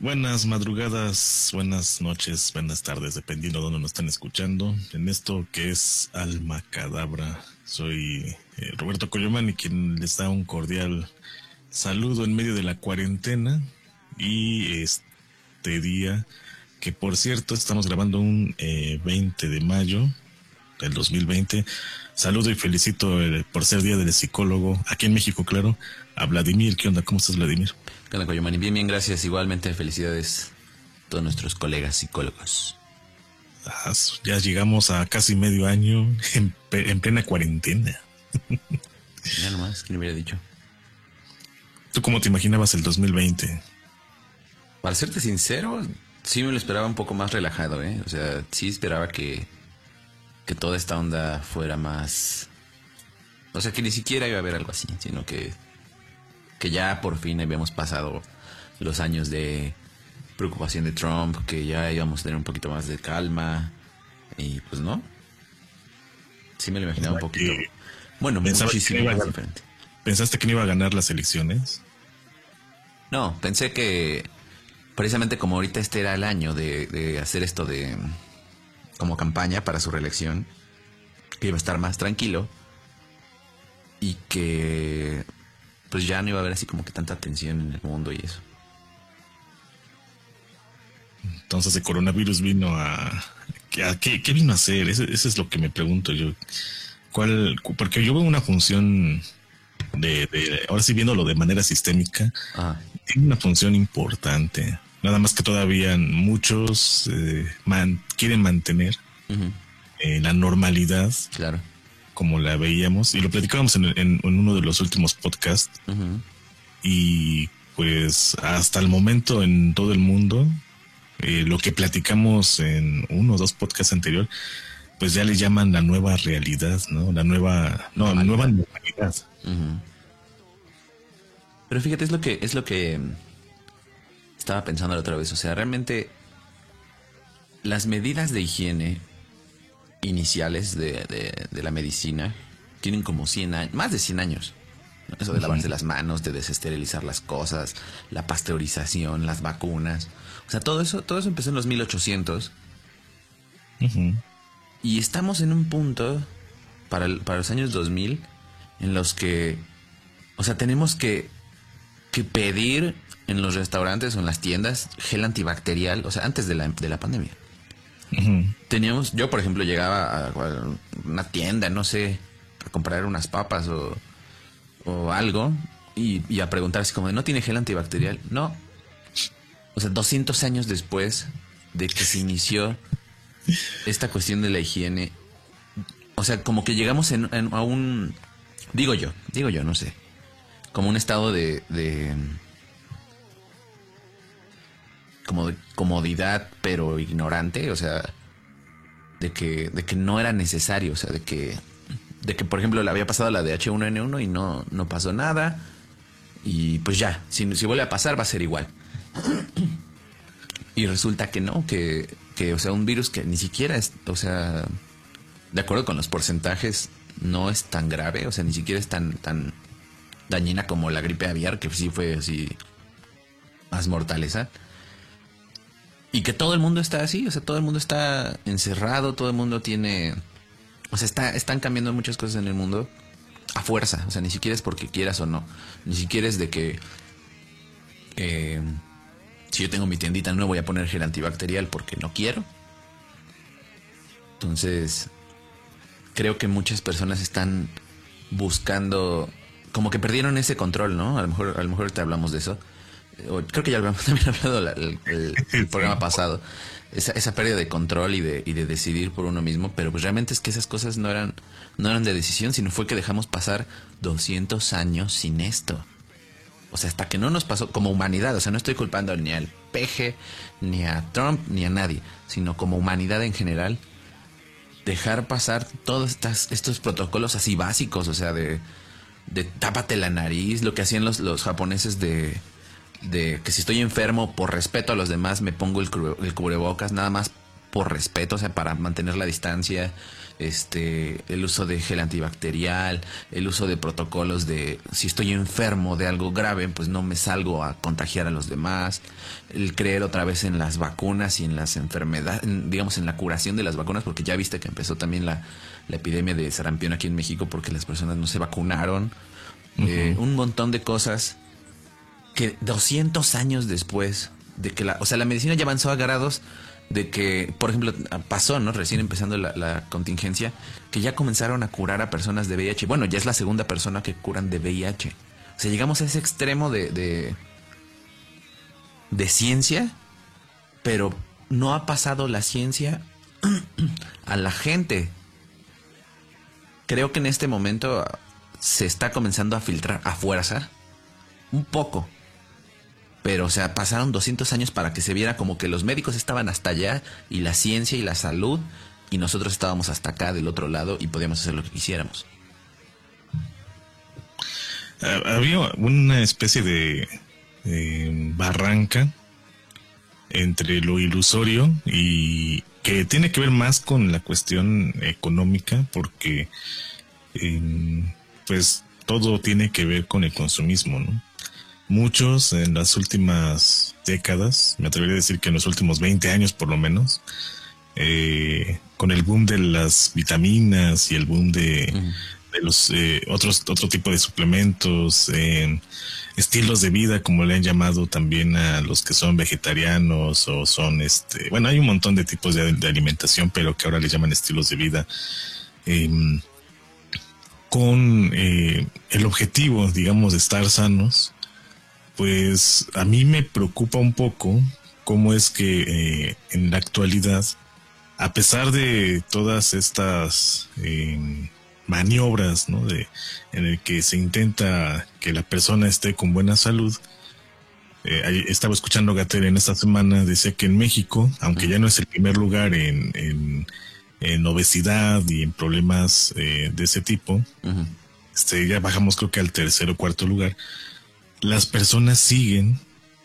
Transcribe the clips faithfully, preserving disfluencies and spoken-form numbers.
Buenas madrugadas, buenas noches, buenas tardes, dependiendo de dónde nos están escuchando. En esto que es Alma Cadabra, soy eh, Roberto Collomán y quien les da un cordial saludo en medio de la cuarentena. Y este día, que por cierto estamos grabando un eh, veinte de mayo del dos mil veinte. Saludo y felicito eh, por ser Día del Psicólogo, aquí en México, claro, a Vladimir. ¿Qué onda? ¿Cómo estás, Vladimir? ¿Qué onda, Collomán? Bien, bien, gracias. Igualmente, felicidades a todos nuestros colegas psicólogos. Ah, ya llegamos a casi medio año en, en plena cuarentena. Ya nomás, ¿quién hubiera dicho? ¿Tú cómo te imaginabas el dos mil veinte? Para serte sincero, sí me lo esperaba un poco más relajado, ¿eh? O sea, sí esperaba que, que toda esta onda fuera más... O sea, que ni siquiera iba a haber algo así, sino que... que ya por fin habíamos pasado los años de preocupación de Trump, que ya íbamos a tener un poquito más de calma, y pues no. Sí me lo imaginaba un poquito. Bueno, muchísimo más diferente. ¿Pensaste que no iba a ganar las elecciones? No, pensé que precisamente como ahorita este era el año de, de hacer esto de como campaña para su reelección, que iba a estar más tranquilo y que... pues ya no iba a haber así como que tanta tensión en el mundo y eso. Entonces el coronavirus vino a... ¿a qué, ¿Qué vino a hacer? Eso, eso es lo que me pregunto yo. ¿Cuál? Porque yo veo una función de... de ahora sí viéndolo de manera sistémica. Ajá. Tiene una función importante. Nada más que todavía muchos eh, man, quieren mantener uh-huh. eh, la normalidad. Claro. Como la veíamos, y lo platicábamos en, en, en uno de los últimos podcasts. Uh-huh. Y pues hasta el momento en todo el mundo, eh, lo que platicamos en uno o dos podcasts anterior, pues ya le llaman la nueva realidad, ¿no? La nueva, no, normalidad. nueva normalidad. Uh-huh. Pero fíjate, es lo que, es lo que estaba pensando la otra vez. O sea, realmente las medidas de higiene iniciales de, de, de la medicina tienen como cien años, más de cien años. Eso de lavarse uh-huh. las manos, de desesterilizar las cosas, la pasteurización, las vacunas. O sea, todo eso, todo eso empezó en los mil ochocientos. Uh-huh. Y estamos en un punto para, el, para los años dos mil en los que, o sea, tenemos que, que pedir en los restaurantes o en las tiendas gel antibacterial, o sea, antes de la, de la pandemia. Uh-huh. Teníamos, yo por ejemplo llegaba a una tienda, no sé, a comprar unas papas o, o algo y, y a preguntar si como de, ¿no tiene gel antibacterial? No. O sea, doscientos años después de que se inició esta cuestión de la higiene, o sea, como que llegamos en, en, a un, digo yo, digo yo, no sé, como un estado de, de como de comodidad pero ignorante, o sea, de que de que no era necesario, o sea, de que de que por ejemplo le había pasado la de H uno N uno y no no pasó nada y pues ya, si, si vuelve a pasar va a ser igual. Y resulta que no, que que o sea, un virus que ni siquiera es, o sea, de acuerdo con los porcentajes no es tan grave, o sea, ni siquiera es tan tan dañina como la gripe aviar, que sí fue así más mortal esa. Y que todo el mundo está así, o sea, todo el mundo está encerrado, todo el mundo tiene... O sea, está, están cambiando muchas cosas en el mundo a fuerza, o sea, ni siquiera es porque quieras o no, ni siquiera es de que... Eh, si yo tengo mi tiendita no voy a poner gel antibacterial porque no quiero. Entonces, creo que muchas personas están buscando... Como que perdieron ese control, ¿no? A lo mejor, a lo mejor te hablamos de eso. Creo que ya hablamos, también hablado la, el, el, el programa pasado, esa, esa pérdida de control y de, y de decidir por uno mismo, pero pues realmente es que esas cosas no eran, no eran de decisión, sino fue que dejamos pasar doscientos años sin esto. O sea, hasta que no nos pasó como humanidad, o sea, no estoy culpando ni al P G, ni a Trump, ni a nadie, sino como humanidad en general, dejar pasar todos estas, estos protocolos así básicos, o sea, de, de tápate la nariz, lo que hacían los, los japoneses de... de que si estoy enfermo por respeto a los demás me pongo el, cubre, el cubrebocas nada más por respeto, o sea, para mantener la distancia, este, el uso de gel antibacterial, el uso de protocolos de si estoy enfermo de algo grave, pues no me salgo a contagiar a los demás, el creer otra vez en las vacunas y en las enfermedades, en, digamos en la curación de las vacunas, porque ya viste que empezó también la, la epidemia de sarampión aquí en México porque las personas no se vacunaron. Uh-huh. eh, un montón de cosas que doscientos años después de que la, o sea, la medicina ya avanzó a grados de que, por ejemplo, pasó, ¿no? Recién empezando la, la contingencia, que ya comenzaron a curar a personas de V I H. Bueno, ya es la segunda persona que curan de V I H. O sea, llegamos a ese extremo de, de, de ciencia, pero no ha pasado la ciencia a la gente. Creo que en este momento se está comenzando a filtrar a fuerza un poco. Pero, o sea, pasaron doscientos años para que se viera como que los médicos estaban hasta allá y la ciencia y la salud, y nosotros estábamos hasta acá del otro lado y podíamos hacer lo que quisiéramos. Había una especie de eh, barranca entre lo ilusorio y que tiene que ver más con la cuestión económica, porque eh, pues todo tiene que ver con el consumismo, ¿no? Muchos en las últimas décadas, me atrevería a decir que en los últimos veinte años por lo menos, eh, con el boom de las vitaminas y el boom de, uh-huh. de los eh, otros otro tipo de suplementos, eh, estilos de vida, como le han llamado también a los que son vegetarianos o son, este, bueno, hay un montón de tipos de, de alimentación, pero que ahora le llaman estilos de vida, eh, con eh, el objetivo, digamos, de estar sanos. Pues a mí me preocupa un poco cómo es que eh, en la actualidad, a pesar de todas estas eh, maniobras, ¿no? De, en el que se intenta que la persona esté con buena salud, eh, estaba escuchando Gatell en esta semana, decía que en México, aunque ya no es el primer lugar en, en, en obesidad y en problemas eh, de ese tipo, uh-huh. este, ya bajamos creo que al tercer o cuarto lugar. Las personas siguen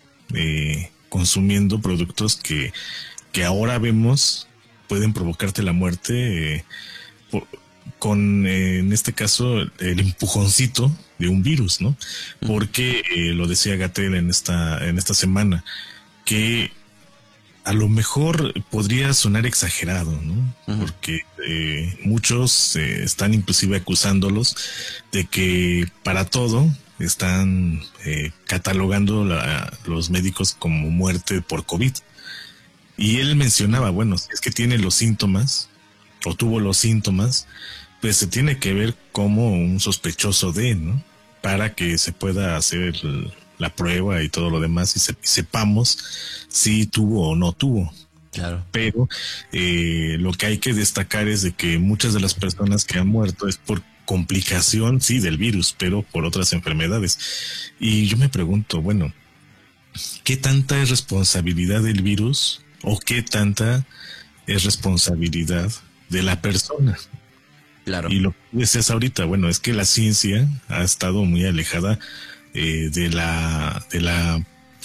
eh, consumiendo productos que, que ahora vemos pueden provocarte la muerte eh, por, con, eh, en este caso, el empujoncito de un virus, ¿no? Porque eh, lo decía Gatell en esta, en esta semana, que a lo mejor podría sonar exagerado, ¿no? Uh-huh. Porque eh, muchos eh, están inclusive acusándolos de que para todo están eh, catalogando la, los médicos como muerte por COVID. Y él mencionaba, bueno, si es que tiene los síntomas o tuvo los síntomas, pues se tiene que ver como un sospechoso de, ¿no? Para que se pueda hacer la prueba y todo lo demás y, se, y sepamos si tuvo o no tuvo. Claro. Pero eh, lo que hay que destacar es de que muchas de las personas que han muerto es por complicación, sí, del virus, pero por otras enfermedades. Y yo me pregunto, bueno, ¿qué tanta es responsabilidad del virus o qué tanta es responsabilidad de la persona? Claro. Y lo que decías ahorita, bueno, es que la ciencia ha estado muy alejada eh, de la de la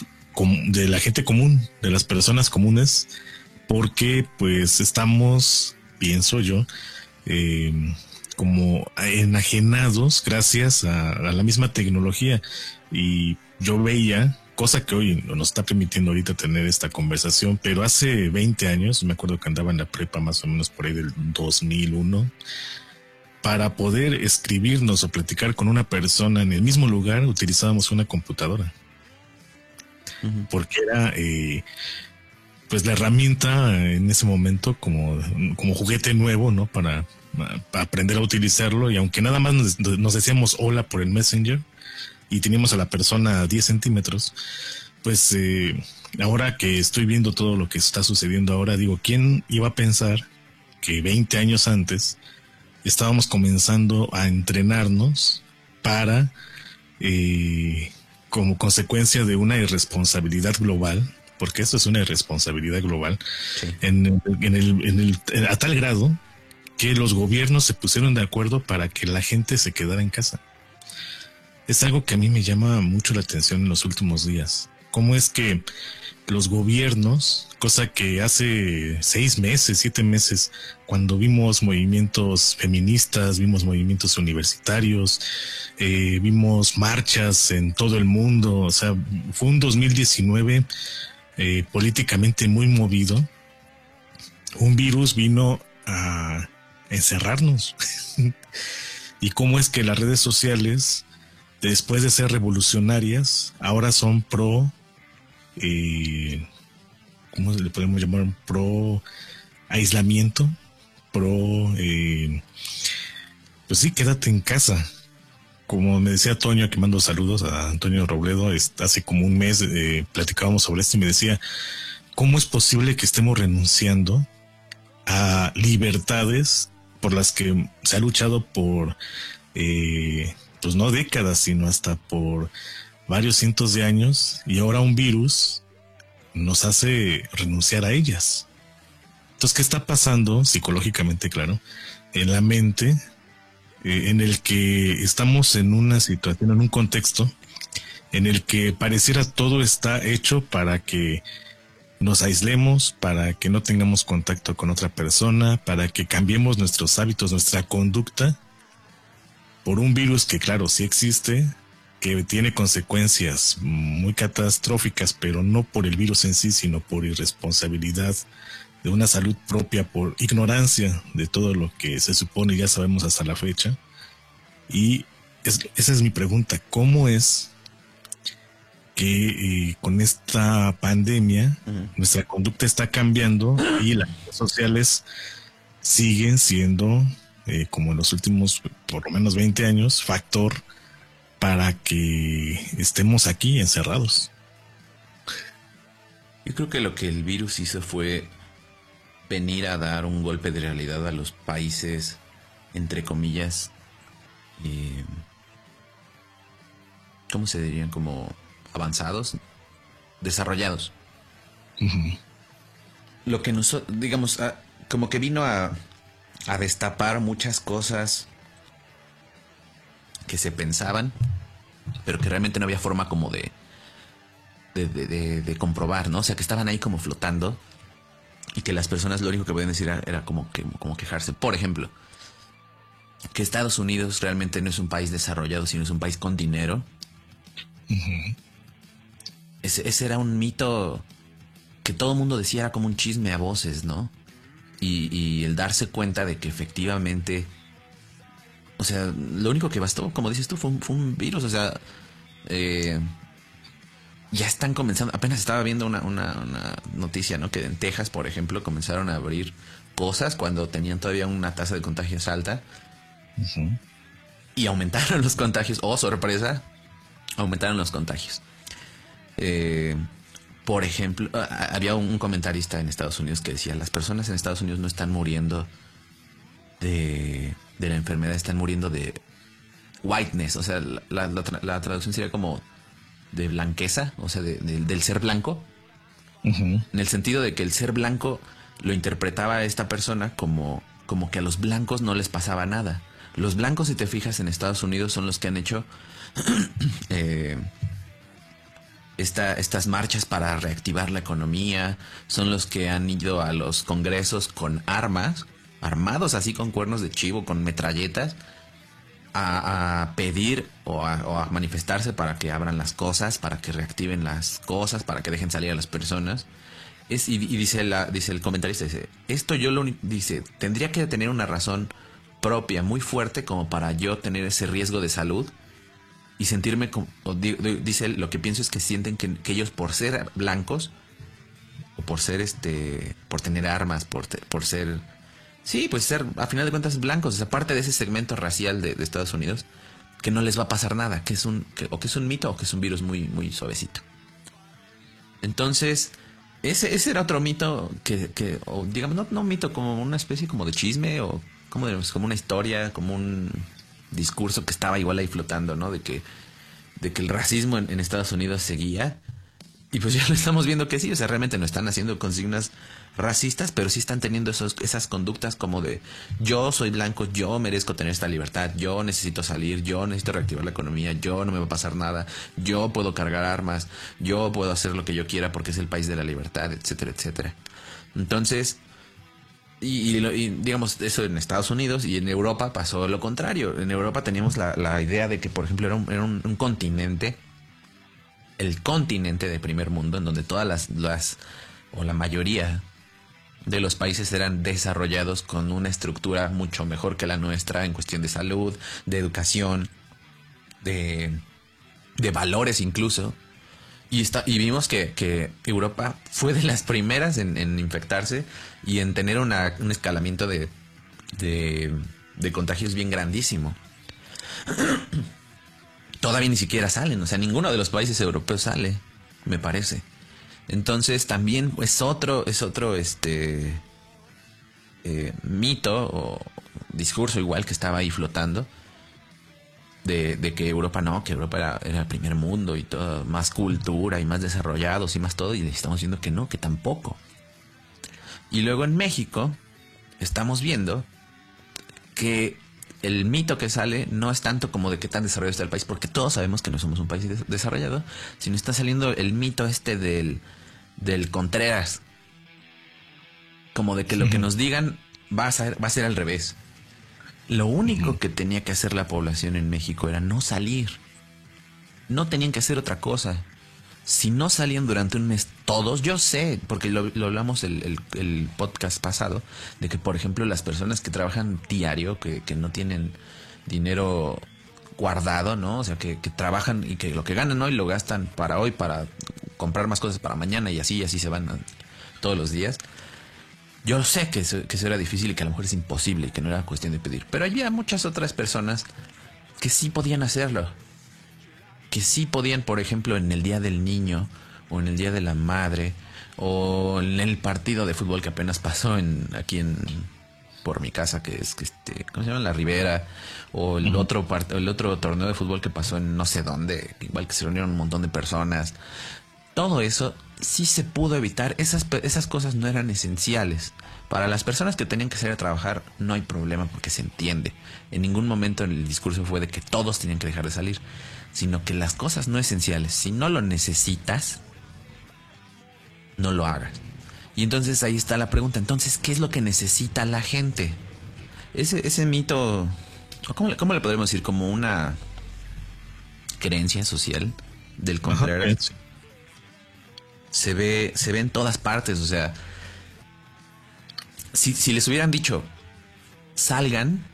de la gente común, de las personas comunes, porque pues estamos, pienso yo, eh, como enajenados gracias a, a la misma tecnología. Y yo veía, cosa que hoy nos está permitiendo ahorita tener esta conversación, pero hace veinte años, me acuerdo que andaba en la prepa más o menos por ahí del dos mil uno, para poder escribirnos o platicar con una persona en el mismo lugar utilizábamos una computadora. Uh-huh. Porque era eh, pues la herramienta en ese momento como, como juguete nuevo, ¿no? Para, para aprender a utilizarlo, y aunque nada más nos, nos decíamos hola por el Messenger y teníamos a la persona a diez centímetros, pues eh, ahora que estoy viendo todo lo que está sucediendo ahora, digo, ¿quién iba a pensar que veinte años antes estábamos comenzando a entrenarnos para, eh, como consecuencia de una irresponsabilidad global, porque esto es una irresponsabilidad global, sí. en, en el, en el, a tal grado que los gobiernos se pusieron de acuerdo para que la gente se quedara en casa? Es algo que a mí me llama mucho la atención en los últimos días. cómo es que los gobiernos, cosa que hace seis meses, siete meses, cuando vimos movimientos feministas, vimos movimientos universitarios, eh, vimos marchas en todo el mundo, o sea, fue un dos mil diecinueve eh, políticamente muy movido. Un virus vino a encerrarnos. Y cómo es que las redes sociales, después de ser revolucionarias, ahora son pro... Eh, ¿cómo le podemos llamar? Pro aislamiento, pro, eh, pues sí, quédate en casa. Como me decía Toño, que mando saludos a Antonio Robledo, es, hace como un mes eh, platicábamos sobre esto y me decía, ¿cómo es posible que estemos renunciando a libertades por las que se ha luchado por, eh, pues no décadas, sino hasta por varios cientos de años, y ahora un virus nos hace renunciar a ellas? Entonces, ¿qué está pasando psicológicamente, claro, en la mente, eh, en el que estamos en una situación, en un contexto en el que pareciera todo está hecho para que nos aislemos, para que no tengamos contacto con otra persona, para que cambiemos nuestros hábitos, nuestra conducta, por un virus que, claro, sí existe, que tiene consecuencias muy catastróficas, pero no por el virus en sí, sino por irresponsabilidad de una salud propia, por ignorancia de todo lo que se supone ya sabemos hasta la fecha. Y es, esa es mi pregunta, ¿cómo es que eh, con esta pandemia uh-huh. nuestra conducta está cambiando y las redes sociales siguen siendo, eh, como en los últimos por lo menos veinte años, factor para que estemos aquí encerrados? Yo creo que lo que el virus hizo fue venir a dar un golpe de realidad a los países, entre comillas, eh, ¿cómo se dirían? Como avanzados, desarrollados. Uh-huh. Lo que nos, digamos, a, como que vino a, a destapar muchas cosas que se pensaban, pero que realmente no había forma como de de, de, de de comprobar, ¿no? O sea, que estaban ahí como flotando y que las personas lo único que podían decir era, era como, que, como quejarse. Por ejemplo, que Estados Unidos realmente no es un país desarrollado, sino es un país con dinero. Uh-huh. Ese, ese era un mito que todo el mundo decía, era como un chisme a voces, ¿no? Y, y el darse cuenta de que efectivamente... O sea, lo único que bastó, como dices tú, fue un, fue un virus. O sea, eh, ya están comenzando. Apenas estaba viendo una, una, una noticia, ¿no? Que en Texas, por ejemplo, comenzaron a abrir cosas cuando tenían todavía una tasa de contagios alta. Uh-huh. Y aumentaron los contagios. Oh, sorpresa, aumentaron los contagios. Eh, por ejemplo, había un comentarista en Estados Unidos que decía: las personas en Estados Unidos no están muriendo de... de la enfermedad, están muriendo de whiteness, o sea, la, la, la traducción sería como de blanqueza, o sea, de, de, del ser blanco, uh-huh. en el sentido de que el ser blanco lo interpretaba esta persona como, como que a los blancos no les pasaba nada. Los blancos, si te fijas, en Estados Unidos son los que han hecho eh, esta, estas marchas para reactivar la economía, son los que han ido a los congresos con armas, armados así con cuernos de chivo, con metralletas, a, a pedir o a, o a manifestarse para que abran las cosas, para que reactiven las cosas, para que dejen salir a las personas. Es, y, y dice la, dice el comentarista, dice, esto yo lo dice, tendría que tener una razón propia muy fuerte como para yo tener ese riesgo de salud y sentirme como, o di, dice, lo que pienso es que sienten que, que ellos, por ser blancos o por ser este, por tener armas, por, por ser Sí, pues ser, a final de cuentas, blancos, o sea, parte de ese segmento racial de, de Estados Unidos, que no les va a pasar nada, que es un, que, o que es un mito o que es un virus muy, muy suavecito. Entonces, ese, ese era otro mito que, que o digamos, no, no mito, como una especie como de chisme, o como, de, como una historia, como un discurso que estaba igual ahí flotando, ¿no? De que, de que el racismo en, en Estados Unidos seguía. Y pues ya lo estamos viendo que sí, o sea, realmente no están haciendo consignas racistas, pero sí están teniendo esos, esas conductas como de yo soy blanco, yo merezco tener esta libertad, yo necesito salir, yo necesito reactivar la economía, yo no me va a pasar nada, yo puedo cargar armas, yo puedo hacer lo que yo quiera porque es el país de la libertad, etcétera, etcétera. Entonces, y, y, y digamos, eso en Estados Unidos y en Europa pasó lo contrario. En Europa teníamos la, la idea de que, por ejemplo, era un, era un, un continente, el continente de primer mundo, en donde todas las, las o la mayoría de los países eran desarrollados con una estructura mucho mejor que la nuestra en cuestión de salud, de educación, de, de valores incluso. Y, está, y vimos que, que Europa fue de las primeras en, en infectarse y en tener una, un escalamiento de, de, de contagios bien grandísimo. Todavía ni siquiera salen, o sea, ninguno de los países europeos sale, me parece. Entonces también es otro, es otro este eh, mito o discurso igual que estaba ahí flotando de, de que Europa no, que Europa era, era el primer mundo y todo, más cultura y más desarrollados y más todo, y estamos viendo que no, que tampoco. Y luego en México estamos viendo que el mito que sale no es tanto como de qué tan desarrollado está el país, porque todos sabemos que no somos un país des- desarrollado, sino está saliendo el mito este del, del Contreras. Como de que lo que nos digan va a ser, va a ser al revés. Lo único que tenía que hacer la población en México era no salir. No tenían que hacer otra cosa. Si no salían durante un mes todos, yo sé, porque lo, lo hablamos el, el, el podcast pasado, de que, por ejemplo, las personas que trabajan diario, que, que no tienen dinero guardado, ¿no? O sea, que, que trabajan y que lo que ganan hoy lo gastan para hoy, para comprar más cosas para mañana y así, y así se van a, todos los días. Yo sé que eso, que eso era difícil y que a lo mejor es imposible y que no era cuestión de pedir. Pero había muchas otras personas que sí podían hacerlo. Que sí podían, por ejemplo, en el Día del Niño o en el Día de la Madre o en el partido de fútbol que apenas pasó en aquí en por mi casa, que es que este, ¿cómo se llama? La Ribera, o el uh-huh. otro part, el otro torneo de fútbol que pasó en no sé dónde, igual que se reunieron un montón de personas. Todo eso sí se pudo evitar. Esas esas cosas no eran esenciales. Para las personas que tenían que salir a trabajar no hay problema porque se entiende. En ningún momento el discurso fue de que todos tenían que dejar de salir, sino que las cosas no esenciales, si no lo necesitas, no lo hagas. Y entonces ahí está la pregunta, entonces, ¿qué es lo que necesita la gente? Ese, ese mito, ¿cómo, ¿cómo le podríamos decir? Como una creencia social del Contreras. Ajá, se ve, se ve en todas partes, o sea, si, si les hubieran dicho, salgan,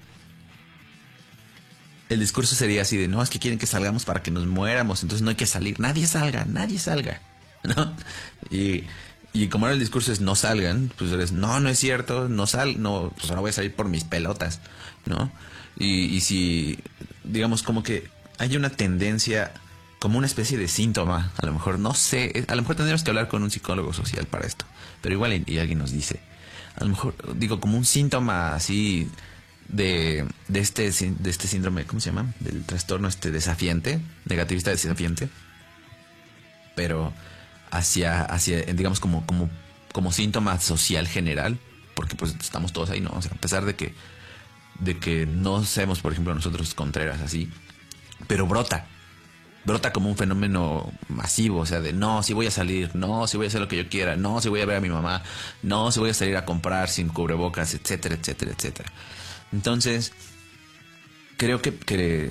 el discurso sería así de, no, es que quieren que salgamos para que nos muéramos, entonces no hay que salir. Nadie salga, nadie salga, ¿no? Y, y como ahora el discurso es no salgan, pues eres, no, no es cierto, no sal, no, pues ahora voy a salir por mis pelotas, ¿no? Y, y si, digamos, como que hay una tendencia, como una especie de síntoma, a lo mejor, no sé, a lo mejor tendríamos que hablar con un psicólogo social para esto, pero igual y, y alguien nos dice, a lo mejor, digo, como un síntoma así de, de este de este síndrome, ¿cómo se llama? Del trastorno este desafiante, negativista desafiante, pero hacia, hacia digamos, como, como, como síntoma social general, porque pues estamos todos ahí, ¿no? O sea, a pesar de que, de que no seamos, por ejemplo, nosotros Contreras así, pero brota, brota como un fenómeno masivo, o sea, de no, si voy a salir, no, si voy a hacer lo que yo quiera, no, si voy a ver a mi mamá, no, si voy a salir a comprar sin cubrebocas, etcétera, etcétera, etcétera. Entonces, creo que, que,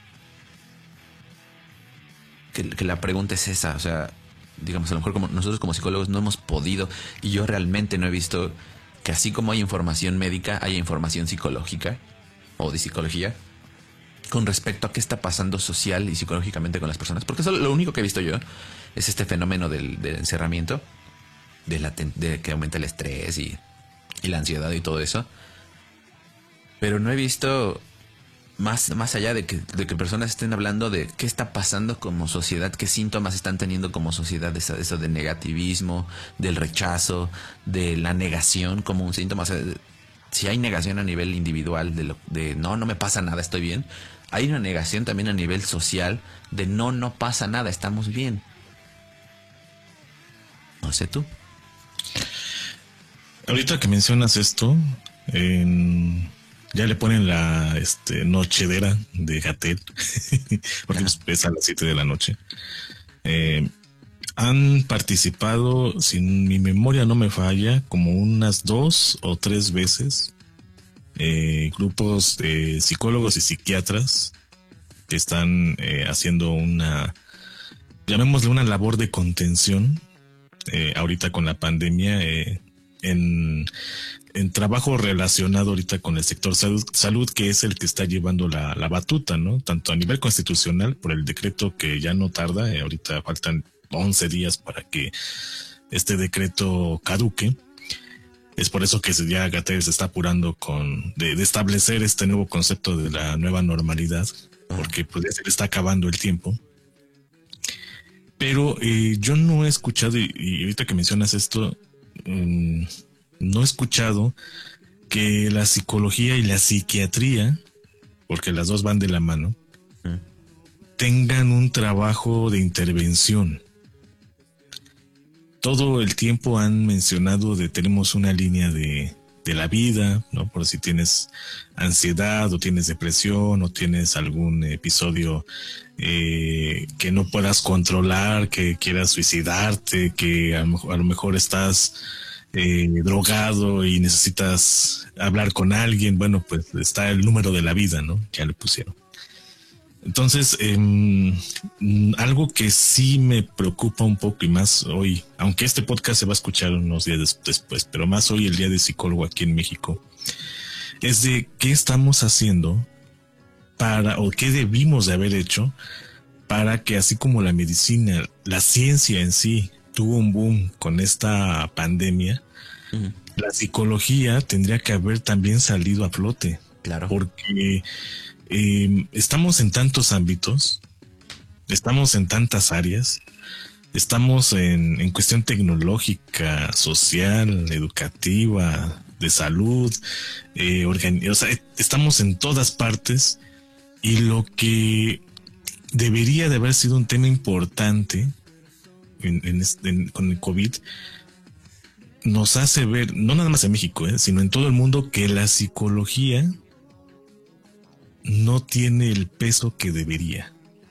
que, que la pregunta es esa, o sea, digamos, a lo mejor como nosotros como psicólogos no hemos podido, y yo realmente no he visto que así como hay información médica, hay información psicológica o de psicología con respecto a qué está pasando social y psicológicamente con las personas, porque eso lo único que he visto yo es este fenómeno del, del encerramiento, de, la, de que aumenta el estrés y, y la ansiedad y todo eso. Pero no he visto más, más allá de que, de que personas estén hablando de qué está pasando como sociedad, qué síntomas están teniendo como sociedad, de eso, eso de negativismo, del rechazo, de la negación como un síntoma. O sea, si hay negación a nivel individual de, lo, de no, no me pasa nada, estoy bien, hay una negación también a nivel social de no, no pasa nada, estamos bien. sé tú. Ahorita que mencionas esto, en, ya le ponen la este, nochedera de Gatell, porque uh-huh. es a las siete de la noche. Eh, han participado, si mi memoria no me falla, como unas dos o tres veces eh, grupos de psicólogos y psiquiatras que están eh, haciendo una, llamémosle una labor de contención eh, ahorita con la pandemia, eh, en, en trabajo relacionado ahorita con el sector salud, salud, que es el que está llevando la, la batuta, ¿no? Tanto a nivel constitucional por el decreto que ya no tarda, eh, ahorita faltan once días para que este decreto caduque. Es por eso que ya Gatell se está apurando con de, de establecer este nuevo concepto de la nueva normalidad, porque pues ya se le está acabando el tiempo. Pero eh, yo no he escuchado, y, y ahorita que mencionas esto, um, no he escuchado que la psicología y la psiquiatría, porque las dos van de la mano, mm. tengan un trabajo de intervención. Todo el tiempo han mencionado de tenemos una línea de, de la vida, ¿no? Por si tienes ansiedad o tienes depresión o tienes algún episodio eh, que no puedas controlar, que quieras suicidarte, que a lo mejor, a lo mejor estás eh, drogado y necesitas hablar con alguien. Bueno, pues está el número de la vida, ¿no? Ya le pusieron. Entonces, eh, algo que sí me preocupa un poco y más hoy, aunque este podcast se va a escuchar unos días des- después, pero más hoy el Día de Psicólogo aquí en México, es de qué estamos haciendo para, o qué debimos de haber hecho para que así como la medicina, la ciencia en sí tuvo un boom con esta pandemia, uh-huh. la psicología tendría que haber también salido a flote. Claro. Porque Eh, estamos en tantos ámbitos, estamos en tantas áreas, estamos en, en cuestión tecnológica, social, educativa, de salud, eh, organi- o sea, estamos en todas partes, y lo que debería de haber sido un tema importante en, en este, en, con el COVID nos hace ver, no nada más en México, eh, sino en todo el mundo, que la psicología no tiene el peso que debería.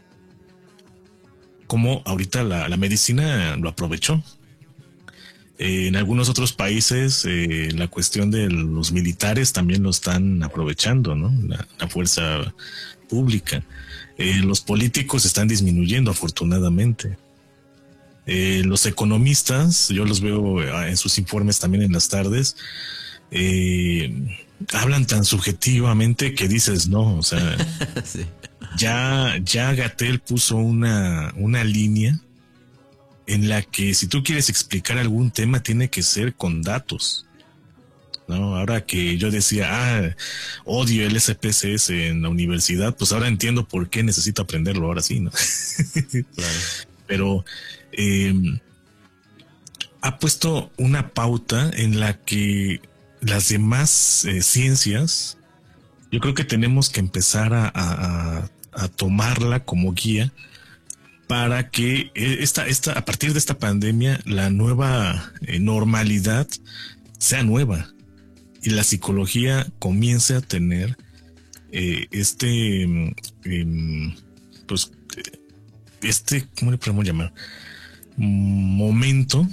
Como ahorita la, la medicina lo aprovechó. Eh, en algunos otros países eh, la cuestión de los militares también lo están aprovechando, ¿no? La, la fuerza pública. Eh, los políticos están disminuyendo, afortunadamente. Eh, los economistas, yo los veo en sus informes también en las tardes, eh, hablan tan subjetivamente que dices no, o sea, sí. ya, ya Gatell puso una, una línea en la que si tú quieres explicar algún tema tiene que ser con datos, ¿no? Ahora que yo decía, ah, odio el S P C S en la universidad, pues ahora entiendo por qué necesito aprenderlo, ahora sí, ¿no? Claro. Pero eh, ha puesto una pauta en la que las demás eh, ciencias, yo creo que tenemos que empezar a, a, a tomarla como guía para que esta, esta, a partir de esta pandemia, la nueva eh, normalidad sea nueva y la psicología comience a tener eh, este, eh, pues, este, ¿cómo le podemos llamar? Momento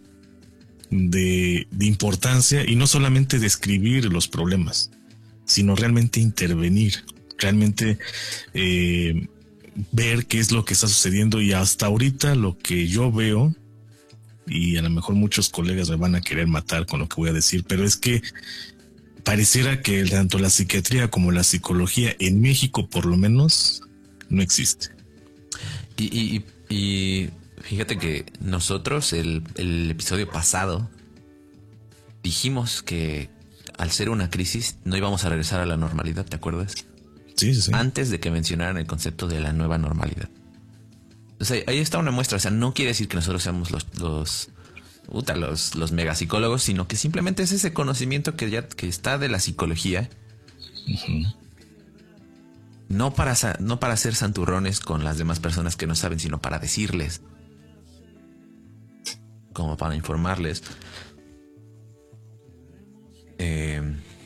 De, de importancia, y no solamente describir los problemas, sino realmente intervenir, realmente eh, ver qué es lo que está sucediendo. Y hasta ahorita lo que yo veo, y a lo mejor muchos colegas me van a querer matar con lo que voy a decir, pero es que pareciera que tanto la psiquiatría como la psicología en México por lo menos no existe. Y, y, y fíjate que nosotros el, el episodio pasado dijimos que al ser una crisis no íbamos a regresar a la normalidad, ¿te acuerdas? Sí, sí, sí. Antes de que mencionaran el concepto de la nueva normalidad. O sea, ahí está una muestra. O sea, no quiere decir que nosotros seamos los los, puta, los, los megapsicólogos, sino que simplemente es ese conocimiento que ya que está de la psicología. Uh-huh. No para, no para hacer santurrones con las demás personas que no saben, sino para decirles. como para informarles. Eh,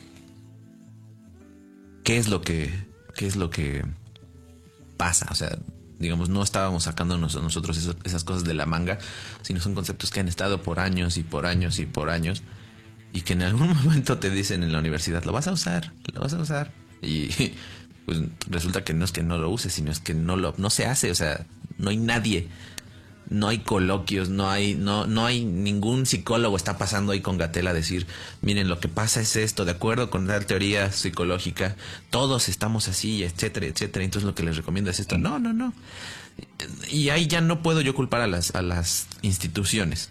¿Qué es lo que, qué es lo que pasa? O sea, digamos, no estábamos sacándonos a nosotros eso, esas cosas de la manga, sino son conceptos que han estado por años y por años y por años, y que en algún momento te dicen en la universidad, lo vas a usar, lo vas a usar, y pues resulta que no es que no lo uses, sino es que no lo, no se hace. O sea, no hay nadie, no hay coloquios, no hay, no, no hay ningún psicólogo está pasando ahí con Gatell a decir, miren, lo que pasa es esto, de acuerdo con tal teoría psicológica, todos estamos así, etcétera, etcétera. Entonces lo que les recomiendo es esto. No, no, no. Y ahí ya no puedo yo culpar a las, a las instituciones,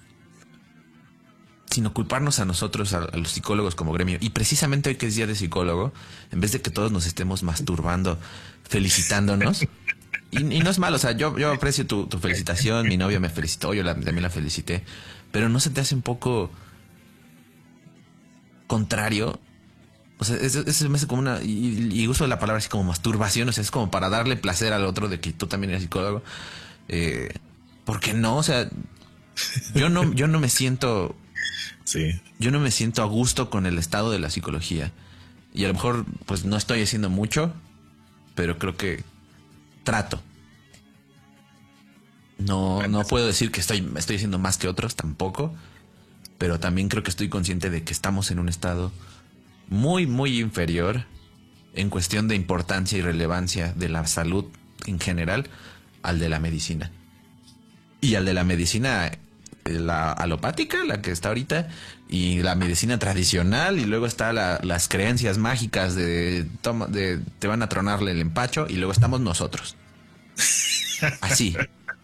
sino culparnos a nosotros, a, a los psicólogos como gremio. Y precisamente hoy que es día de psicólogo, en vez de que todos nos estemos masturbando, felicitándonos, y, y no es malo, o sea, yo, yo aprecio tu, tu felicitación, mi novia me felicitó, yo la, también la felicité, pero ¿no se te hace un poco contrario? O sea, eso, eso me hace como una, y, y uso la palabra así como masturbación, o sea, es como para darle placer al otro de que tú también eres psicólogo. Eh, ¿por qué no? O sea, yo no, yo no me siento... Sí. Yo no me siento a gusto con el estado de la psicología. Y a lo mejor, pues no estoy haciendo mucho, pero creo que trato. No, no puedo decir que estoy, estoy haciendo más que otros, tampoco. Pero también creo que estoy consciente de que estamos en un estado muy, muy inferior en cuestión de importancia y relevancia de la salud en general al de la medicina. Y al de la medicina, la alopática, la que está ahorita, y la medicina tradicional, y luego está la, las creencias mágicas de, toma, de te van a tronarle el empacho, y luego estamos nosotros. Así.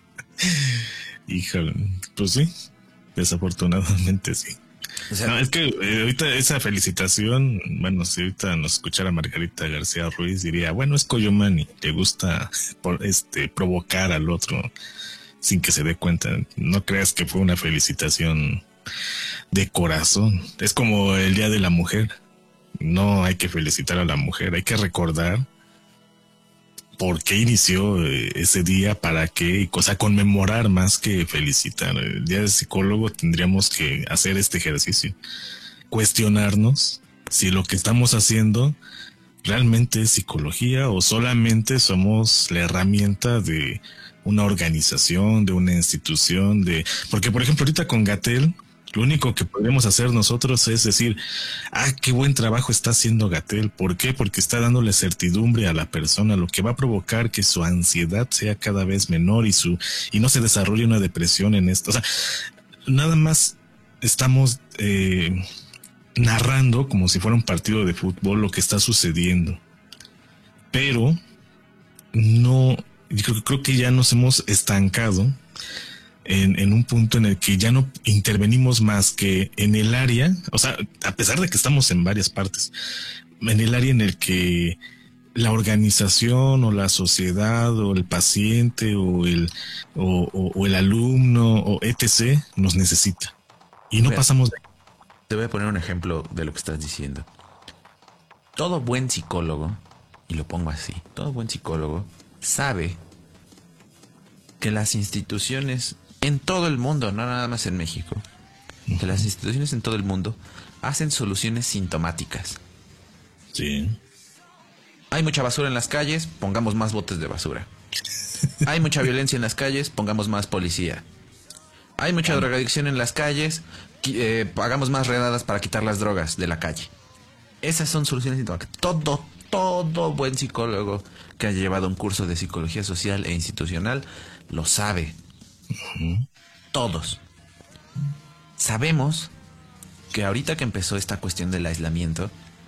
Híjole, pues sí, desafortunadamente sí. O sea, no, es que eh, ahorita esa felicitación, bueno, si ahorita nos escuchara Margarita García Ruiz, diría, bueno, es Coyomani, le gusta por, este provocar al otro sin que se dé cuenta. No creas que fue una felicitación de corazón. Es como el Día de la Mujer. No hay que felicitar a la mujer, hay que recordar por qué inició ese día, para qué, o sea, conmemorar más que felicitar. El día del psicólogo tendríamos que hacer este ejercicio, cuestionarnos si lo que estamos haciendo realmente es psicología o solamente somos la herramienta de una organización, de una institución, de... Porque, por ejemplo, ahorita con Gatell, lo único que podemos hacer nosotros es decir, ah, qué buen trabajo está haciendo Gatell. ¿Por qué? Porque está dándole certidumbre a la persona, lo que va a provocar que su ansiedad sea cada vez menor y su y no se desarrolle una depresión en esto. O sea, nada más estamos eh, narrando como si fuera un partido de fútbol lo que está sucediendo. Pero no... Creo, creo que ya nos hemos estancado en, en un punto en el que ya no intervenimos más que en el área, o sea, a pesar de que estamos en varias partes, en el área en el que la organización o la sociedad o el paciente o el, o, o, o el alumno o etcétera nos necesita. Y no Mira, pasamos de... Te voy a poner un ejemplo de lo que estás diciendo. Todo buen psicólogo, y lo pongo así, todo buen psicólogo sabe que las instituciones en todo el mundo, no nada más en México, uh-huh. que las instituciones en todo el mundo hacen soluciones sintomáticas. Sí. Hay mucha basura en las calles, pongamos más botes de basura. Hay mucha violencia en las calles, pongamos más policía. Hay mucha drogadicción en las calles, eh, hagamos más redadas para quitar las drogas de la calle. Esas son soluciones sintomáticas. Todo, todo buen psicólogo que haya llevado un curso de psicología social e institucional lo sabe. Uh-huh. Todos. Sabemos que ahorita que empezó esta cuestión del aislamiento,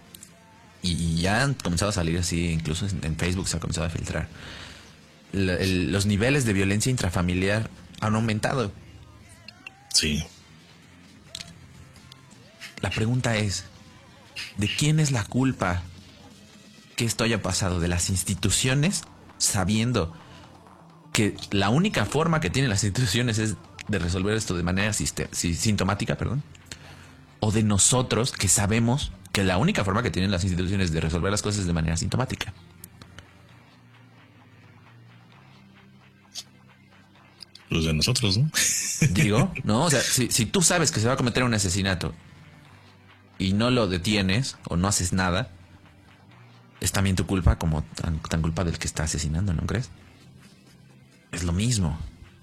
y ya han comenzado a salir así, incluso en Facebook se ha comenzado a filtrar, el, el, los niveles de violencia intrafamiliar han aumentado. Sí. La pregunta es, ¿de quién es la culpa que esto haya pasado? ¿De las instituciones, sabiendo que la única forma que tienen las instituciones es de resolver esto de manera sistem- sintomática, perdón? ¿O de nosotros, que sabemos que la única forma que tienen las instituciones de resolver las cosas es de manera sintomática? Los de nosotros, ¿no? Digo, ¿no? O sea, si, si tú sabes que se va a cometer un asesinato y no lo detienes o no haces nada, es también tu culpa como tan, tan culpa del que está asesinando, ¿no crees? Es lo mismo.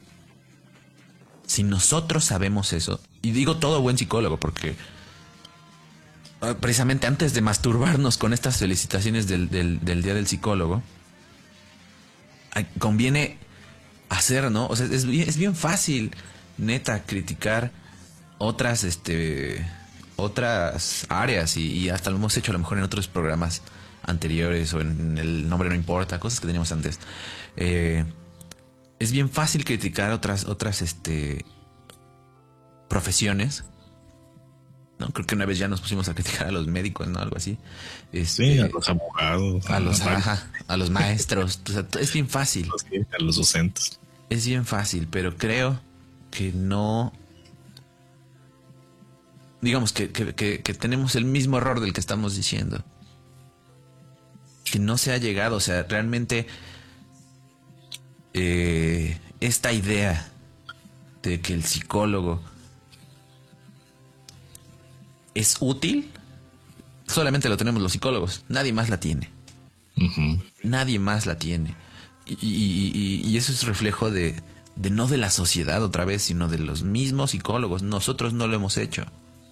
Si nosotros sabemos eso, y digo todo buen psicólogo, porque uh, precisamente antes de masturbarnos con estas felicitaciones del, del, del Día del Psicólogo, hay, conviene hacer, ¿no? O sea, es bien, es bien fácil, neta, criticar otras, este, otras áreas, y, y hasta lo hemos hecho a lo mejor en otros programas anteriores o en El Nombre No Importa, cosas que teníamos antes. Eh... Es bien fácil criticar otras, otras, este, profesiones, ¿no? Creo que una vez ya nos pusimos a criticar a los médicos, ¿no? Algo así. Este, sí, a los abogados. A, a los, ajá, a los maestros. O sea, es bien fácil. A los docentes. Es bien fácil, pero creo que no... Digamos que, que, que, que tenemos el mismo error del que estamos diciendo. Que no se ha llegado, o sea, realmente... Eh, esta idea de que el psicólogo es útil, solamente lo tenemos los psicólogos, nadie más la tiene. Uh-huh. Nadie más la tiene. Y, y, y, y eso es reflejo de, de no de la sociedad otra vez, sino de los mismos psicólogos. Nosotros no lo hemos hecho.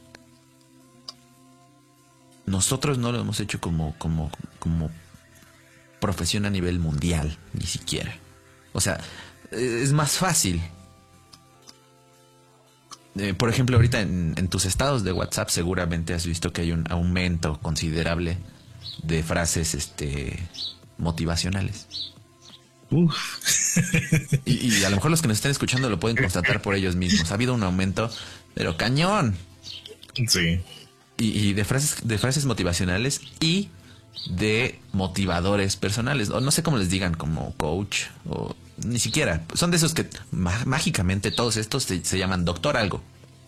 Nosotros no lo hemos hecho como, como, como profesión a nivel mundial, ni siquiera. O sea, es más fácil. Eh, por ejemplo, ahorita en, en tus estados de WhatsApp seguramente has visto que hay un aumento considerable de frases este, motivacionales. Uf. y, y a lo mejor los que nos estén escuchando lo pueden constatar por ellos mismos. Ha habido un aumento, pero cañón. Sí. Y, y de frases, de frases motivacionales y de motivadores personales, o no sé cómo les digan, como coach, o ni siquiera, son de esos que má- mágicamente todos estos se, se llaman doctor algo.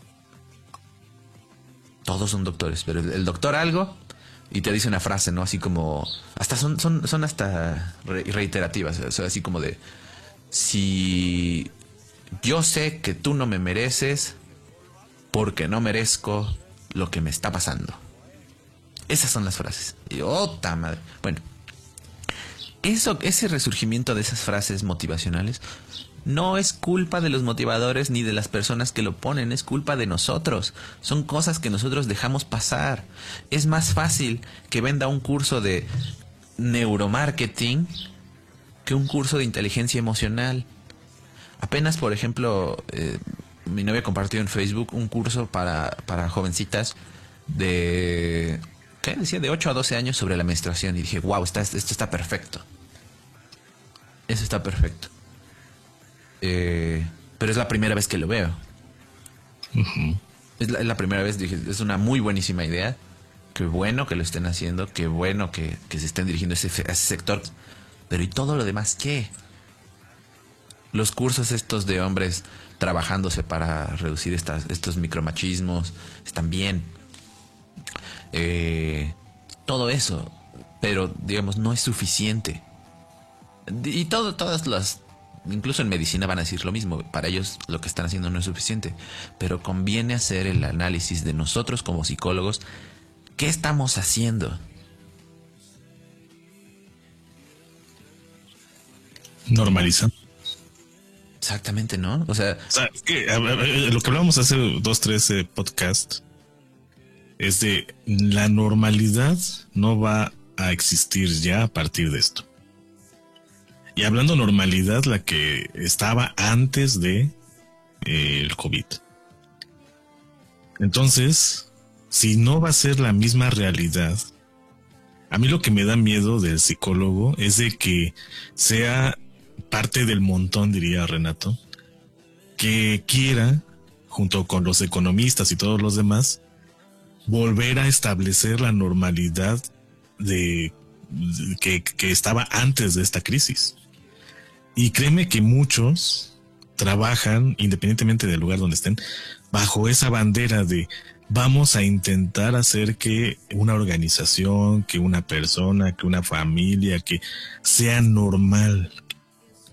Todos son doctores, pero el, el doctor algo, y te dice una frase, ¿no? Así como, hasta son, son, son hasta re- reiterativas, o sea, así como de, si yo sé que tú no me mereces porque no merezco lo que me está pasando. Esas son las frases. Y ¡ota madre! Bueno, eso, ese resurgimiento de esas frases motivacionales no es culpa de los motivadores ni de las personas que lo ponen, es culpa de nosotros. Son cosas que nosotros dejamos pasar. Es más fácil que venda un curso de neuromarketing que un curso de inteligencia emocional. Apenas, por ejemplo, eh, mi novia compartió en Facebook un curso para, para jovencitas de... ¿Qué? Decía de ocho a doce años sobre la menstruación. Y dije, wow, está, esto está perfecto. Eso está perfecto. Eh, pero es la primera vez que lo veo. Uh-huh. Es, la, es la primera vez, dije, es una muy buenísima idea. Qué bueno que lo estén haciendo. Qué bueno que, que se estén dirigiendo a ese, a ese sector. Pero ¿y todo lo demás qué? Los cursos estos de hombres trabajándose para reducir estas, estos micromachismos están bien. Eh, todo eso, pero digamos no es suficiente. Y todo, todas las, incluso en medicina van a decir lo mismo. Para ellos lo que están haciendo no es suficiente, pero conviene hacer el análisis de nosotros como psicólogos. ¿Qué estamos haciendo? Normalizando. Exactamente, ¿no? O sea, o sea es que, a, a, lo que hablábamos hace dos, tres eh, podcasts es de la normalidad no va a existir ya a partir de esto. Y hablando normalidad, la que estaba antes de eh, el COVID. Entonces, si no va a ser la misma realidad, a mí lo que me da miedo del psicólogo es de que sea parte del montón, diría Renato, que quiera, junto con los economistas y todos los demás, volver a establecer la normalidad de, de que, que estaba antes de esta crisis. Y créeme que muchos trabajan, independientemente del lugar donde estén, bajo esa bandera de vamos a intentar hacer que una organización, que una persona, que una familia, que sea normal.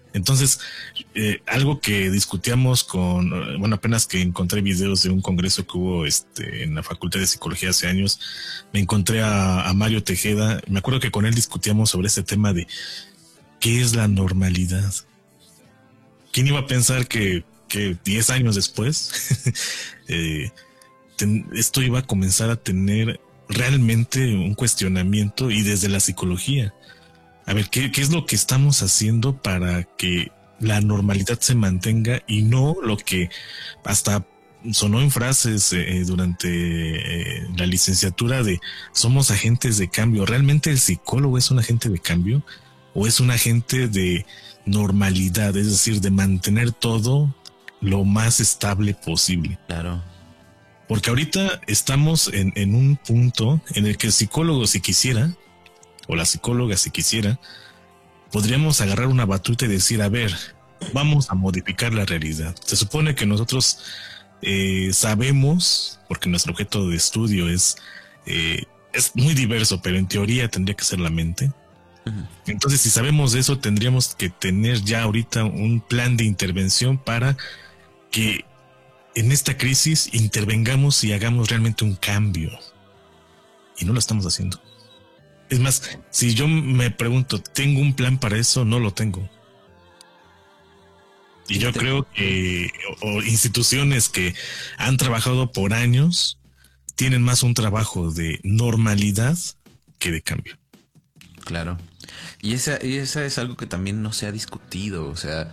Entonces, eh, algo que discutíamos con, bueno, apenas que encontré videos de un congreso que hubo este, en la Facultad de Psicología hace años, me encontré a, a Mario Tejeda. Me acuerdo que con él discutíamos sobre ese tema de qué es la normalidad. ¿Quién iba a pensar que, que diez años después eh, ten, esto iba a comenzar a tener realmente un cuestionamiento y desde la psicología? A ver, ¿qué, ¿qué es lo que estamos haciendo para que la normalidad se mantenga y no lo que hasta sonó en frases eh, durante eh, la licenciatura de somos agentes de cambio? ¿Realmente el psicólogo es un agente de cambio o es un agente de normalidad? Es decir, de mantener todo lo más estable posible. Claro. Porque ahorita estamos en, en un punto en el que el psicólogo, si quisiera, o la psicóloga, si quisiera, podríamos agarrar una batuta y decir, a ver, vamos a modificar la realidad. Se supone que nosotros eh, sabemos, porque nuestro objeto de estudio es, eh, es muy diverso, pero en teoría tendría que ser la mente. Uh-huh. Entonces, si sabemos de eso, tendríamos que tener ya ahorita un plan de intervención para que en esta crisis intervengamos y hagamos realmente un cambio. Y no lo estamos haciendo. Es más, si yo me pregunto, ¿tengo un plan para eso? No lo tengo. Y yo creo que o, instituciones que han trabajado por años tienen más un trabajo de normalidad que de cambio. Claro. Y esa, y esa es algo que también no se ha discutido. O sea,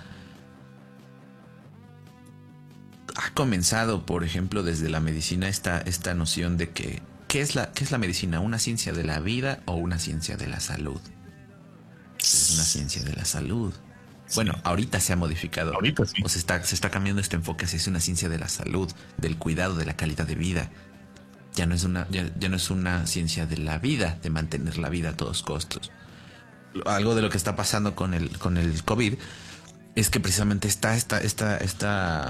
ha comenzado, por ejemplo, desde la medicina esta, esta noción de que ¿Qué es, la, ¿Qué es la medicina? ¿Una ciencia de la vida o una ciencia de la salud? Es una ciencia de la salud. Sí. Bueno, ahorita se ha modificado. Ahorita sí. O se está, se está cambiando este enfoque hacia una ciencia de la salud, del cuidado, de la calidad de vida. Ya no es una, ya, ya no es una ciencia de la vida, de mantener la vida a todos costos. Algo de lo que está pasando con el, con el COVID es que precisamente está esta, esta, esta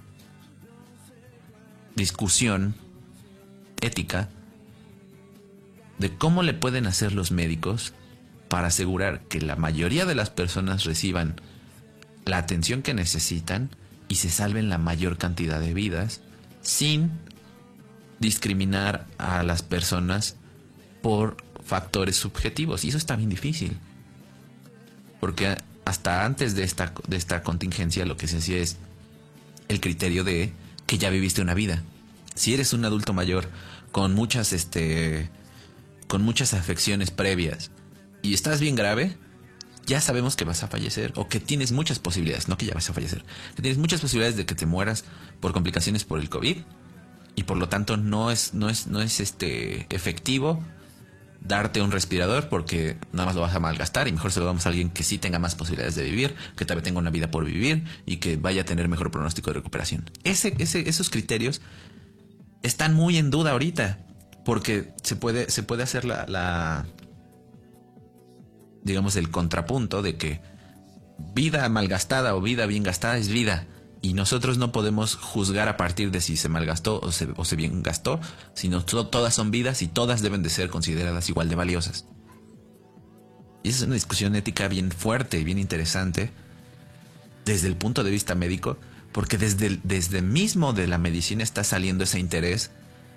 discusión ética de cómo le pueden hacer los médicos para asegurar que la mayoría de las personas reciban la atención que necesitan y se salven la mayor cantidad de vidas sin discriminar a las personas por factores subjetivos. Y eso está bien difícil. Porque hasta antes de esta, de esta contingencia lo que se hacía es el criterio de que ya viviste una vida. Si eres un adulto mayor con muchas, este, con muchas afecciones previas y estás bien grave, ya sabemos que vas a fallecer o que tienes muchas posibilidades, no que ya vas a fallecer, que tienes muchas posibilidades de que te mueras por complicaciones por el COVID y por lo tanto no es, no es, no es este efectivo darte un respirador porque nada más lo vas a malgastar y mejor se lo damos a alguien que sí tenga más posibilidades de vivir, que tal vez tenga una vida por vivir y que vaya a tener mejor pronóstico de recuperación. Ese, ese, esos criterios están muy en duda ahorita porque se puede, se puede hacer la, la, digamos, el contrapunto de que vida malgastada o vida bien gastada es vida. Y nosotros no podemos juzgar a partir de si se malgastó o se, o se bien gastó, sino to, todas son vidas y todas deben de ser consideradas igual de valiosas. Y esa es una discusión ética bien fuerte y bien interesante desde el punto de vista médico, porque desde el, desde mismo de la medicina está saliendo ese interés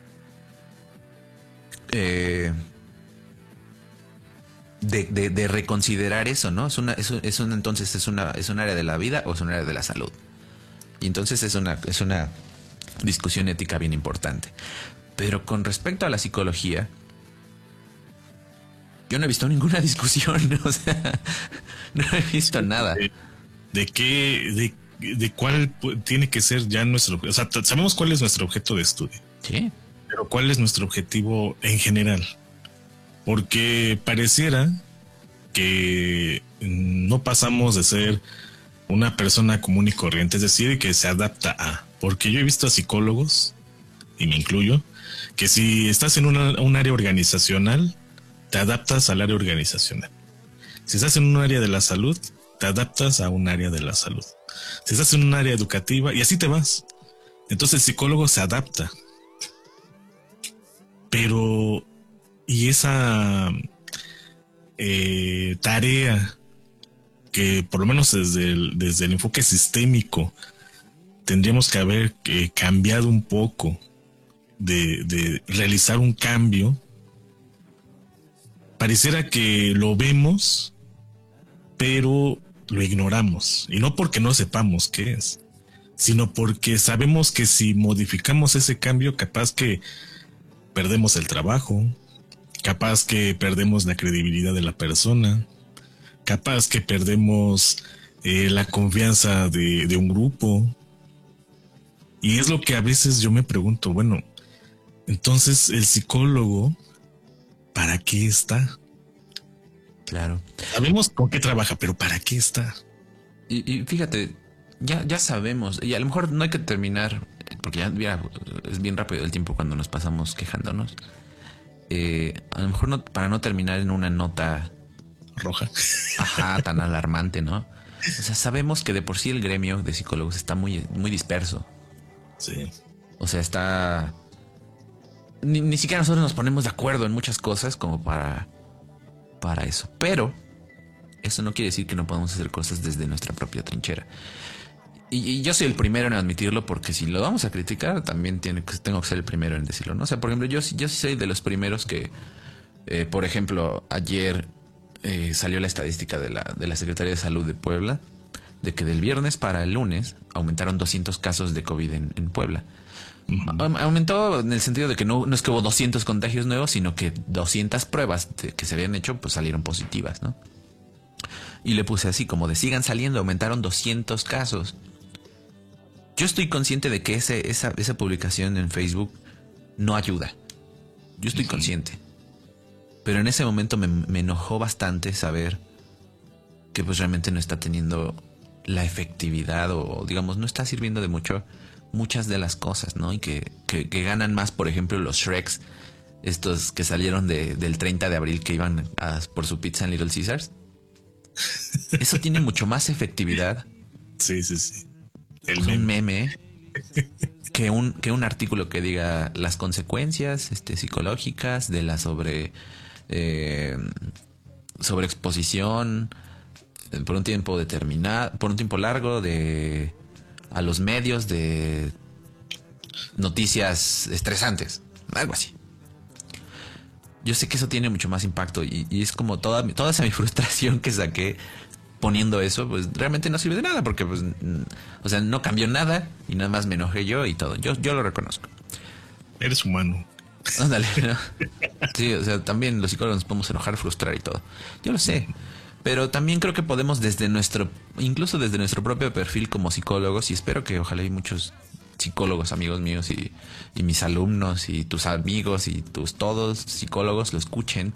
eh, de, de, de reconsiderar eso, ¿no? Es una, es, es una, entonces es una, es un área de la vida o es un área de la salud. Y entonces es una, es una discusión ética bien importante. Pero con respecto a la psicología, yo no he visto ninguna discusión. O sea, no he visto nada. ¿De, de qué, de, de cuál tiene que ser ya nuestro... O sea, sabemos cuál es nuestro objeto de estudio. Sí. Pero cuál es nuestro objetivo en general. Porque pareciera que no pasamos de ser una persona común y corriente, es decir, que se adapta a, porque yo he visto a psicólogos, y me incluyo, que si estás en una, un área organizacional, te adaptas al área organizacional. Si estás en un área de la salud, te adaptas a un área de la salud. Si estás en un área educativa, y así te vas. Entonces el psicólogo se adapta. Pero, y esa eh, tarea que por lo menos desde el, desde el enfoque sistémico tendríamos que haber eh, cambiado un poco, de, de realizar un cambio, pareciera que lo vemos, pero lo ignoramos. Y no porque no sepamos qué es, sino porque sabemos que si modificamos ese cambio, capaz que perdemos el trabajo, capaz que perdemos la credibilidad de la persona, capaz que perdemos eh, la confianza de, de un grupo. Y es lo que a veces yo me pregunto, bueno, entonces el psicólogo, ¿para qué está? Claro. Sabemos con qué trabaja, pero ¿para qué está? Y, y fíjate, ya, ya sabemos, y a lo mejor no hay que terminar, porque ya mira, es bien rápido el tiempo cuando nos pasamos quejándonos. Eh, a lo mejor no, para no terminar en una nota roja, ajá, tan alarmante, ¿no? O sea, sabemos que de por sí el gremio de psicólogos está muy, muy disperso. Sí. O sea, está... Ni, ni siquiera nosotros nos ponemos de acuerdo en muchas cosas como para, para eso. Pero eso no quiere decir que no podamos hacer cosas desde nuestra propia trinchera. Y, y yo soy el primero en admitirlo, porque si lo vamos a criticar, también tiene que, tengo que ser el primero en decirlo, ¿no? O sea, por ejemplo, yo, yo sí soy de los primeros que, eh, por ejemplo, ayer eh, salió la estadística de la, de la Secretaría de Salud de Puebla, de que del viernes para el lunes aumentaron doscientos casos de COVID en, en Puebla. Uh-huh. Aumentó en el sentido de que no, no es que hubo doscientos contagios nuevos, sino que doscientas pruebas de, que se habían hecho, pues salieron positivas, ¿no? Y le puse así, como de sigan saliendo, aumentaron doscientos casos. Yo estoy consciente de que ese, esa, esa publicación en Facebook no ayuda. Yo estoy uh-huh. consciente. Pero en ese momento me, me enojó bastante saber que pues realmente no está teniendo la efectividad, o digamos no está sirviendo de mucho muchas de las cosas, ¿no? Y que, que, que ganan más, por ejemplo, los Shreks, estos que salieron de, del treinta de abril, que iban a, por su pizza en Little Caesars. Eso tiene mucho más efectividad. Sí, sí, sí. El meme. Un meme que un, que un artículo que diga las consecuencias este, psicológicas de la sobre eh, sobreexposición por un tiempo determinado, por un tiempo largo de a los medios de noticias estresantes, algo así. Yo sé que eso tiene mucho más impacto, y, y es como toda, toda esa mi frustración que saqué poniendo eso, pues realmente no sirve de nada, porque pues, o sea, no cambió nada y nada más me enojé yo y todo. Yo, yo lo reconozco. Eres humano. Ándale, ¿no? Sí, o sea, también los psicólogos nos podemos enojar, frustrar y todo. Yo lo sé. Pero también creo que podemos desde nuestro, incluso desde nuestro propio perfil como psicólogos, y espero que ojalá hay muchos psicólogos, amigos míos y, y mis alumnos y tus amigos y tus todos psicólogos lo escuchen,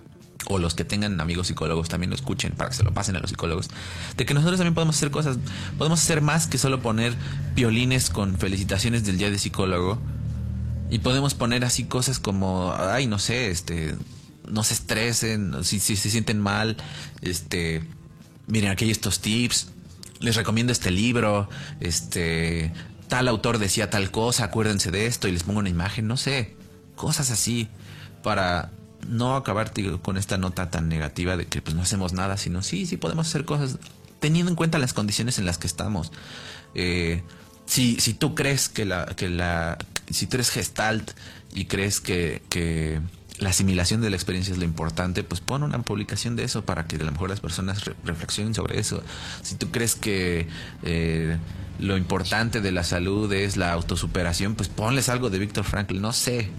o los que tengan amigos psicólogos también lo escuchen para que se lo pasen a los psicólogos, de que nosotros también podemos hacer cosas, podemos hacer más que solo poner violines con felicitaciones del día de psicólogo, y podemos poner así cosas como, ay, no sé, este... no se estresen, si, si se sienten mal, este, miren, aquí hay estos tips, les recomiendo este libro, este, tal autor decía tal cosa, acuérdense de esto, y les pongo una imagen, no sé, cosas así, para no acabar digo, con esta nota tan negativa de que pues no hacemos nada, sino sí, sí podemos hacer cosas, teniendo en cuenta las condiciones en las que estamos. Eh, si, si tú crees que la, que la, si tú eres Gestalt y crees que, que la asimilación de la experiencia es lo importante, pues pon una publicación de eso para que a lo mejor las personas re reflexionen sobre eso. Si tú crees que eh, lo importante de la salud es la autosuperación, pues ponles algo de Víctor Frankl, no sé,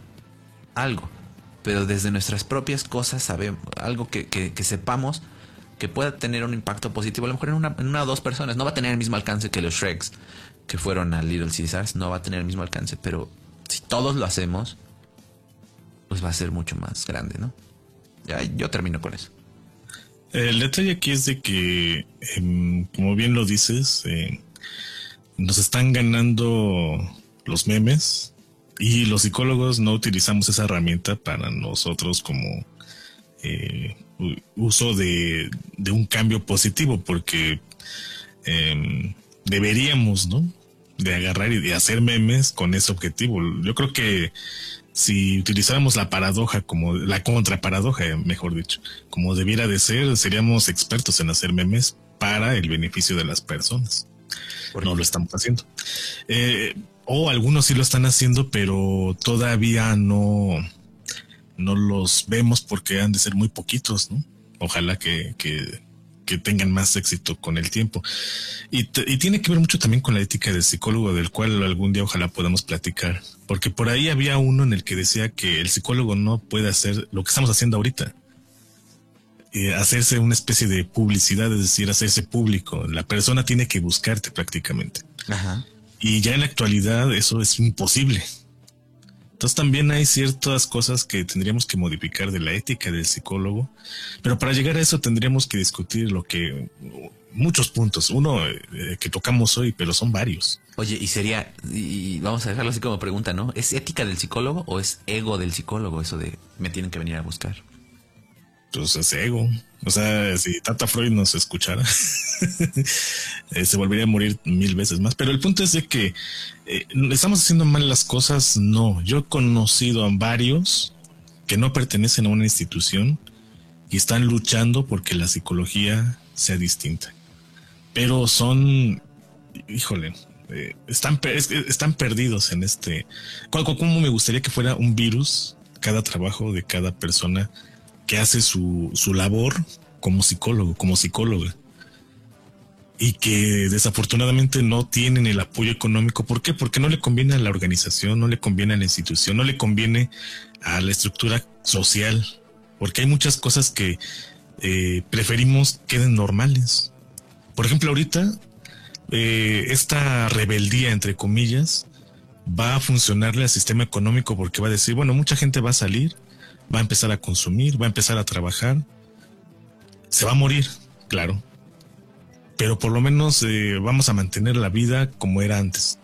algo. Pero desde nuestras propias cosas sabemos, algo que, que, que sepamos que pueda tener un impacto positivo, a lo mejor en una, en una o dos personas. No va a tener el mismo alcance que los Shreks que fueron a Little Caesars, no va a tener el mismo alcance, pero si todos lo hacemos, pues va a ser mucho más grande, ¿no? Ya, yo termino con eso. El detalle aquí es de que, eh, como bien lo dices, eh, nos están ganando los memes, y los psicólogos no utilizamos esa herramienta para nosotros como eh, uso de, de un cambio positivo, porque eh, deberíamos, ¿no? de agarrar y de hacer memes con ese objetivo. Yo creo que si utilizáramos la paradoja como la contraparadoja, mejor dicho, como debiera de ser, seríamos expertos en hacer memes para el beneficio de las personas. No lo estamos haciendo. Eh, o algunos sí lo están haciendo, pero todavía no, no los vemos porque han de ser muy poquitos, ¿no? Ojalá que, que, que tengan más éxito con el tiempo. Y, te, y tiene que ver mucho también con la ética del psicólogo, del cual algún día ojalá podamos platicar. Porque por ahí había uno en el que decía que el psicólogo no puede hacer lo que estamos haciendo ahorita. Eh, hacerse una especie de publicidad, es decir, hacerse público. La persona tiene que buscarte prácticamente. Ajá. Y ya en la actualidad eso es imposible. Entonces también hay ciertas cosas que tendríamos que modificar de la ética del psicólogo, pero para llegar a eso tendríamos que discutir lo que muchos puntos, uno eh, que tocamos hoy, pero son varios. Oye, y sería, y vamos a dejarlo así como pregunta, ¿no? ¿Es ética del psicólogo o es ego del psicólogo eso de me tienen que venir a buscar? Pues es ego. O sea, si Tata Freud nos escuchara, eh, se volvería a morir mil veces más. Pero el punto es de que eh, estamos haciendo mal las cosas. No, yo he conocido a varios que no pertenecen a una institución y están luchando porque la psicología sea distinta. Pero son, híjole, eh, están, es, están perdidos en este. ¿Cómo me gustaría que fuera un virus cada trabajo de cada persona que hace su, su labor como psicólogo, como psicóloga, y que desafortunadamente no tienen el apoyo económico? ¿Por qué? Porque no le conviene a la organización, no le conviene a la institución, no le conviene a la estructura social, porque hay muchas cosas que eh, preferimos queden normales. Por ejemplo, ahorita eh, esta rebeldía, entre comillas, va a funcionarle al sistema económico, porque va a decir, bueno, mucha gente va a salir, va a empezar a consumir, va a empezar a trabajar, se va a morir, claro, pero por lo menos eh, vamos a mantener la vida como era antes,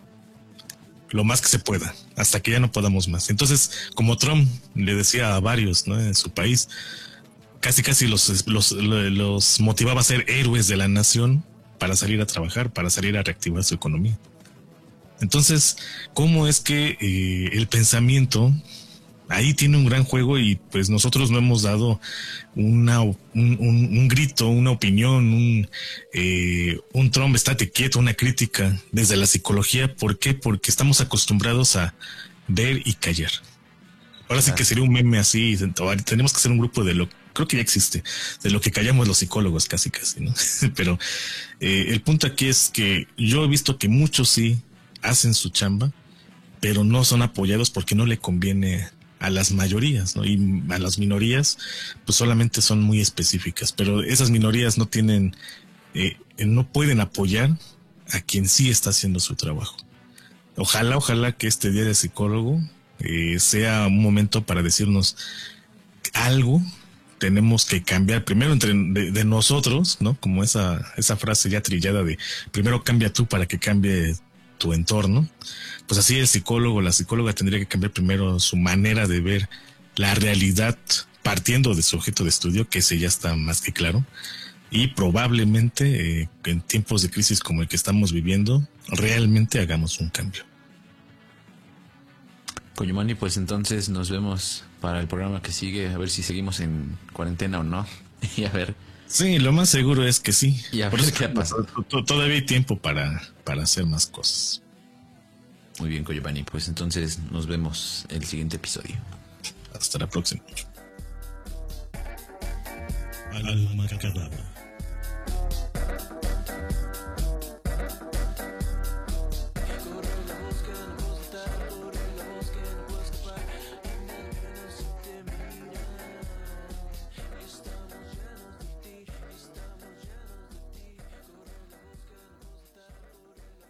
lo más que se pueda, hasta que ya no podamos más. Entonces, como Trump le decía a varios, ¿no?, en su país, casi casi los, los, los motivaba a ser héroes de la nación para salir a trabajar, para salir a reactivar su economía. Entonces, ¿cómo es que eh, el pensamiento ahí tiene un gran juego? Y pues nosotros no hemos dado una, un, un, un grito, una opinión, un, eh, un Trump, estate quieto, una crítica desde la psicología. ¿Por qué? Porque estamos acostumbrados a ver y callar. Ahora sí que sería un meme así, tenemos que hacer un grupo de lo, creo que ya existe, de lo que callamos los psicólogos, casi casi, ¿no? Pero eh, el punto aquí es que yo he visto que muchos sí hacen su chamba, pero no son apoyados porque no le conviene a las mayorías, ¿no? Y a las minorías, pues solamente son muy específicas, pero esas minorías no tienen, eh, no pueden apoyar a quien sí está haciendo su trabajo. Ojalá, ojalá que este día de psicólogo eh, sea un momento para decirnos algo. Tenemos que cambiar primero entre de, de nosotros, ¿no? Como esa, esa frase ya trillada de primero cambia tú para que cambie tu entorno. Pues así el psicólogo, la psicóloga tendría que cambiar primero su manera de ver la realidad partiendo de su objeto de estudio, que ese ya está más que claro, y probablemente eh, en tiempos de crisis como el que estamos viviendo realmente hagamos un cambio. Coyumani, pues entonces nos vemos para el programa que sigue, a ver si seguimos en cuarentena o no, y a ver. Sí, lo más seguro es que sí. Y a Por ver eso qué pasa. Todavía hay tiempo para, para hacer más cosas. Muy bien, Coyumani, pues entonces nos vemos el siguiente episodio. Hasta la próxima. Alma Cadabra.